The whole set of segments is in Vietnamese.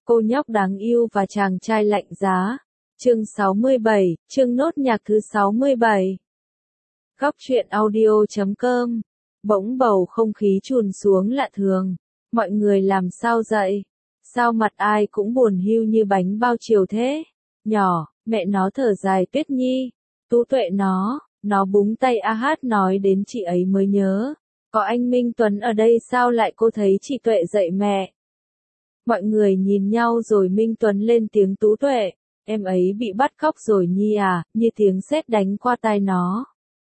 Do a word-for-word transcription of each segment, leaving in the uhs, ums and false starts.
Cô nhóc đáng yêu và chàng trai lạnh giá. Chương sáu mươi bảy, chương nốt nhạc thứ sáu mươi bảy. Góc truyện audio chấm com. Bỗng bầu không khí trùn xuống lạ thường. Mọi người làm sao dậy? Sao mặt ai cũng buồn hiu như bánh bao chiều thế? Nhỏ, mẹ nó thở dài Tuyết Nhi. Tú Tuệ nó, nó búng tay a hát nói đến chị ấy mới nhớ. Có anh Minh Tuấn ở đây sao lại cô thấy chị Tuệ dậy mẹ? Mọi người nhìn nhau rồi Minh Tuấn lên tiếng Tú Tuệ. Em ấy bị bắt cóc rồi Nhi à, như tiếng sét đánh qua tai nó.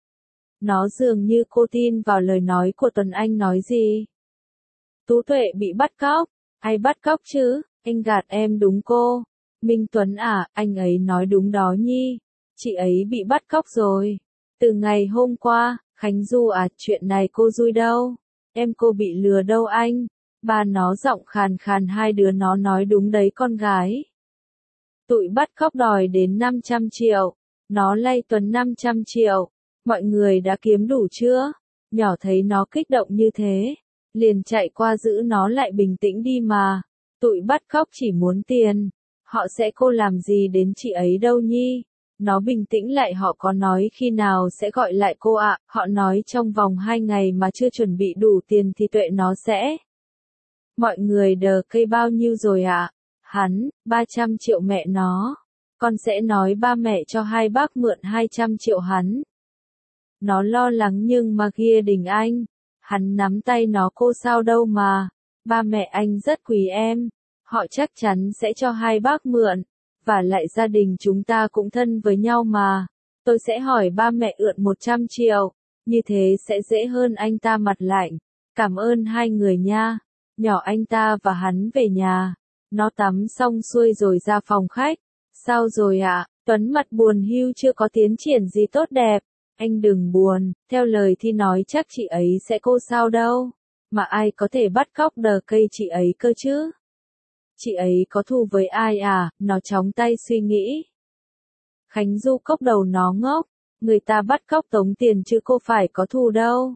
Nó dường như cô tin vào lời nói của Tuấn Anh nói gì. Tú Tuệ bị bắt cóc, ai bắt cóc chứ, anh gạt em đúng cô. Minh Tuấn à, anh ấy nói đúng đó Nhi, chị ấy bị bắt cóc rồi. Từ ngày hôm qua, Khánh Du à, chuyện này cô Dui đâu? Em cô bị lừa đâu anh? Ba nó giọng khàn khàn hai đứa nó nói đúng đấy con gái. Tụi bắt cóc đòi đến năm trăm triệu. Nó lay Tuấn năm trăm triệu. Mọi người đã kiếm đủ chưa? Nhỏ thấy nó kích động như thế. Liền chạy qua giữ nó lại bình tĩnh đi mà. Tụi bắt cóc chỉ muốn tiền. Họ sẽ cô làm gì đến chị ấy đâu Nhi. Nó bình tĩnh lại họ có nói khi nào sẽ gọi lại cô ạ. À. Họ nói trong vòng hai ngày mà chưa chuẩn bị đủ tiền thì Tuệ nó sẽ. Mọi người đờ cây bao nhiêu rồi ạ? À? Hắn, ba trăm triệu mẹ nó. Con sẽ nói ba mẹ cho hai bác mượn hai trăm triệu hắn. Nó lo lắng nhưng mà kia Đình Anh. Hắn nắm tay nó cô sao đâu mà. Ba mẹ anh rất quý em. Họ chắc chắn sẽ cho hai bác mượn. Và lại gia đình chúng ta cũng thân với nhau mà. Tôi sẽ hỏi ba mẹ ượn một trăm triệu. Như thế sẽ dễ hơn anh ta mặt lạnh. Cảm ơn hai người nha. Nhỏ anh ta và hắn về nhà. Nó tắm xong xuôi rồi ra phòng khách. Sao rồi ạ? À? Tuấn mặt buồn hiu chưa có tiến triển gì tốt đẹp. Anh đừng buồn, theo lời Thi nói chắc chị ấy sẽ cô sao đâu. Mà ai có thể bắt cóc đờ cây chị ấy cơ chứ? Chị ấy có thù với ai à? Nó chóng tay suy nghĩ. Khánh Du cốc đầu nó ngốc. Người ta bắt cóc tống tiền chứ cô phải có thù đâu.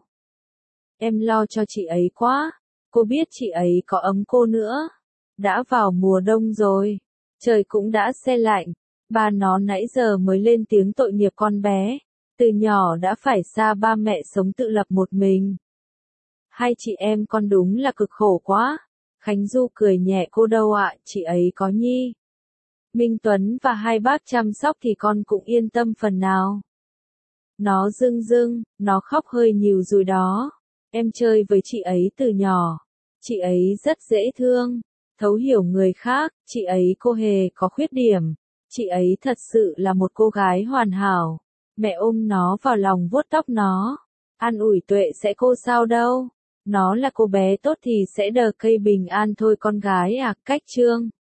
Em lo cho chị ấy quá. Cô biết chị ấy có ấm cô nữa. Đã vào mùa đông rồi. Trời cũng đã se lạnh. Ba nó nãy giờ mới lên tiếng tội nghiệp con bé. Từ nhỏ đã phải xa ba mẹ sống tự lập một mình. Hai chị em con đúng là cực khổ quá. Khánh Du cười nhẹ cô đâu ạ, à, chị ấy có Nhi. Minh Tuấn và hai bác chăm sóc thì con cũng yên tâm phần nào. Nó rưng rưng, nó khóc hơi nhiều rồi đó. Em chơi với chị ấy từ nhỏ. Chị ấy rất dễ thương, thấu hiểu người khác, chị ấy cô hề có khuyết điểm. Chị ấy thật sự là một cô gái hoàn hảo. Mẹ ôm nó vào lòng vuốt tóc nó. An ủi Tuệ sẽ cô sao đâu. Nó là cô bé tốt thì sẽ đờ cây bình an thôi con gái à, cách chương.